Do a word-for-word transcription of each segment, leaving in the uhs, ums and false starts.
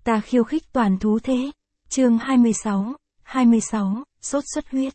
Ta khiêu khích toàn thú thế. Chương hai mươi sáu, hai mươi sáu, sốt xuất huyết.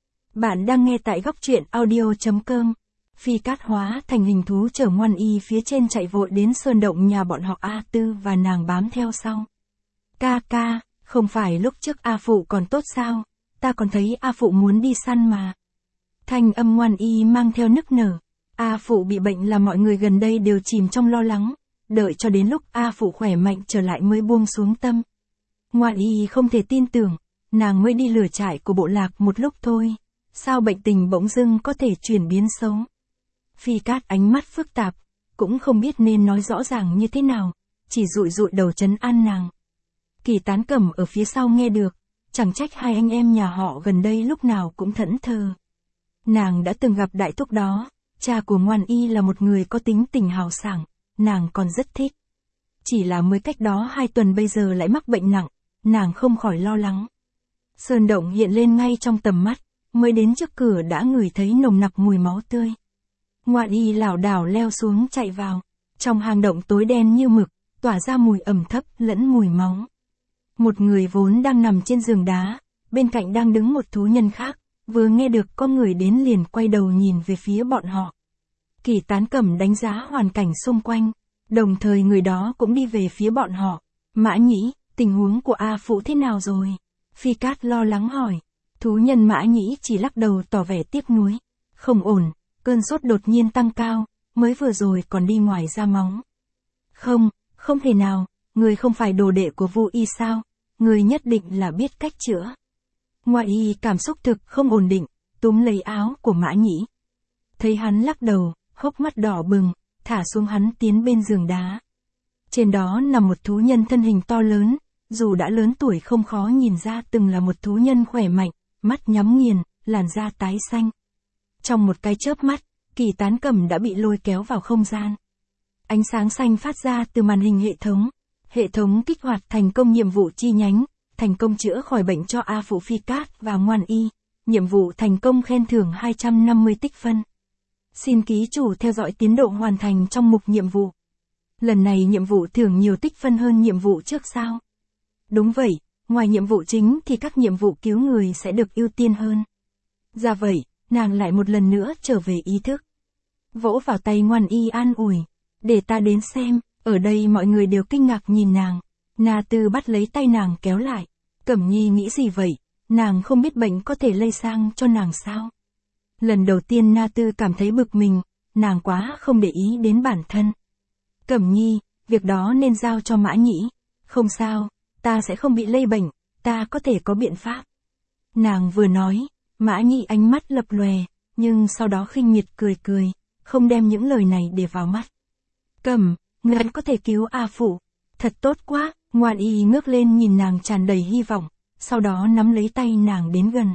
Bạn đang nghe tại góc truyện audio chấm com. Phi Cát hóa thành hình thú chở Ngoan Y phía trên chạy vội đến sơn động nhà bọn họ A Tư và nàng bám theo sau. Ca ca, không phải lúc trước A Phụ còn tốt sao, ta còn thấy A Phụ muốn đi săn mà. Thanh âm Ngoan Y mang theo nức nở. A Phụ bị bệnh là mọi người gần đây đều chìm trong lo lắng, đợi cho đến lúc A Phụ khỏe mạnh trở lại mới buông xuống tâm. Ngoan Y không thể tin tưởng, nàng mới đi lửa trại của bộ lạc một lúc thôi, sao bệnh tình bỗng dưng có thể chuyển biến xấu. Phi Cát ánh mắt phức tạp, cũng không biết nên nói rõ ràng như thế nào, chỉ dụi dụi đầu trấn an nàng. Kỳ Tán Cẩm ở phía sau nghe được, chẳng trách hai anh em nhà họ gần đây lúc nào cũng thẫn thờ. Nàng đã từng gặp đại thúc đó, cha của Ngoan Y là một người có tính tình hào sảng, nàng còn rất thích. Chỉ là mới cách đó hai tuần bây giờ lại mắc bệnh nặng, nàng không khỏi lo lắng. Sơn động hiện lên ngay trong tầm mắt, mới đến trước cửa đã ngửi thấy nồng nặc mùi máu tươi. Ngoan Y lảo đảo leo xuống chạy vào, trong hang động tối đen như mực, tỏa ra mùi ẩm thấp lẫn mùi máu. Một người vốn đang nằm trên giường đá, bên cạnh đang đứng một thú nhân khác, vừa nghe được có người đến liền quay đầu nhìn về phía bọn họ. Kỳ Tán Cẩm đánh giá hoàn cảnh xung quanh, đồng thời người đó cũng đi về phía bọn họ. Mã Nhĩ, tình huống của A Phụ thế nào rồi? Phi Cát lo lắng hỏi. Thú nhân Mã Nhĩ chỉ lắc đầu tỏ vẻ tiếc nuối. Không ổn, cơn sốt đột nhiên tăng cao, mới vừa rồi còn đi ngoài ra máu. Không, không thể nào, người không phải đồ đệ của Vu Y sao, người nhất định là biết cách chữa. Ngoại Y cảm xúc thực không ổn định, túm lấy áo của Mã Nhĩ. Thấy hắn lắc đầu, hốc mắt đỏ bừng, thả xuống hắn tiến bên giường đá. Trên đó nằm một thú nhân thân hình to lớn, dù đã lớn tuổi không khó nhìn ra từng là một thú nhân khỏe mạnh, mắt nhắm nghiền, làn da tái xanh. Trong một cái chớp mắt, Kỳ Tán Cẩm đã bị lôi kéo vào không gian. Ánh sáng xanh phát ra từ màn hình hệ thống. Hệ thống kích hoạt thành công nhiệm vụ chi nhánh, thành công chữa khỏi bệnh cho A Phụ, Phi Cát và Ngoan Y. Nhiệm vụ thành công, khen thưởng hai trăm năm mươi tích phân. Xin ký chủ theo dõi tiến độ hoàn thành trong mục nhiệm vụ. Lần này nhiệm vụ thưởng nhiều tích phân hơn nhiệm vụ trước sao? Đúng vậy, ngoài nhiệm vụ chính thì các nhiệm vụ cứu người sẽ được ưu tiên hơn. Ra vậy, nàng lại một lần nữa trở về ý thức. Vỗ vào tay Ngoan Y an ủi. Để ta đến xem, ở đây mọi người đều kinh ngạc nhìn nàng. Na Tư bắt lấy tay nàng kéo lại. Cẩm Nhi nghĩ gì vậy, nàng không biết bệnh có thể lây sang cho nàng sao? Lần đầu tiên Na Tư cảm thấy bực mình, nàng quá không để ý đến bản thân. Cẩm Nhi, việc đó nên giao cho Mã Nhĩ. Không sao, ta sẽ không bị lây bệnh, ta có thể có biện pháp. Nàng vừa nói, Mã Nhĩ ánh mắt lập lòe, nhưng sau đó khinh miệt cười cười, không đem những lời này để vào mắt. Cẩm, ngươi có thể cứu A Phụ. Thật tốt quá. Ngoan Y ngước lên nhìn nàng tràn đầy hy vọng, sau đó nắm lấy tay nàng đến gần.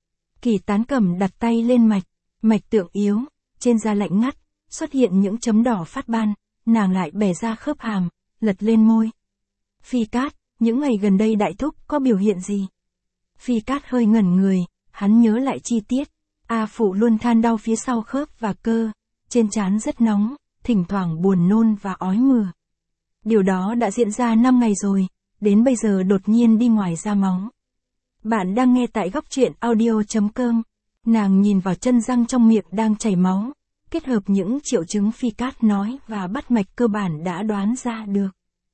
Kỳ Tán Cẩm đặt tay lên mạch, mạch tượng yếu, trên da lạnh ngắt, xuất hiện những chấm đỏ phát ban, nàng lại bẻ ra khớp hàm, lật lên môi. Phi Cát, những ngày gần đây đại thúc có biểu hiện gì? Phi Cát hơi ngẩn người, hắn nhớ lại chi tiết. A Phụ luôn than đau phía sau khớp và cơ, trên trán rất nóng, thỉnh thoảng buồn nôn và ói mửa. Điều đó đã diễn ra năm ngày rồi, đến bây giờ đột nhiên đi ngoài ra máu. Bạn đang nghe tại góc truyện audio chấm com. Nàng nhìn vào chân răng trong miệng đang chảy máu, kết hợp những triệu chứng Phi Cát nói và bắt mạch cơ bản đã đoán ra được.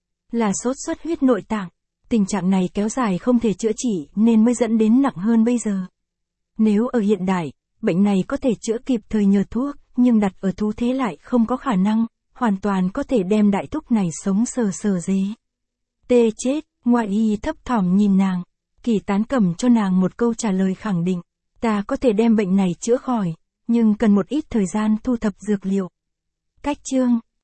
Là sốt xuất huyết nội tạng, tình trạng này kéo dài không thể chữa trị nên mới dẫn đến nặng hơn bây giờ. Nếu ở hiện đại, bệnh này có thể chữa kịp thời nhờ thuốc, nhưng đặt ở thú thế lại không có khả năng, hoàn toàn có thể đem đại thúc này sống sờ sờ dế. Tê chết, Ngoan Y thấp thỏm nhìn nàng. Kỳ Tán Cẩm cho nàng một câu trả lời khẳng định. Ta có thể đem bệnh này chữa khỏi, nhưng cần một ít thời gian thu thập dược liệu. Cách chương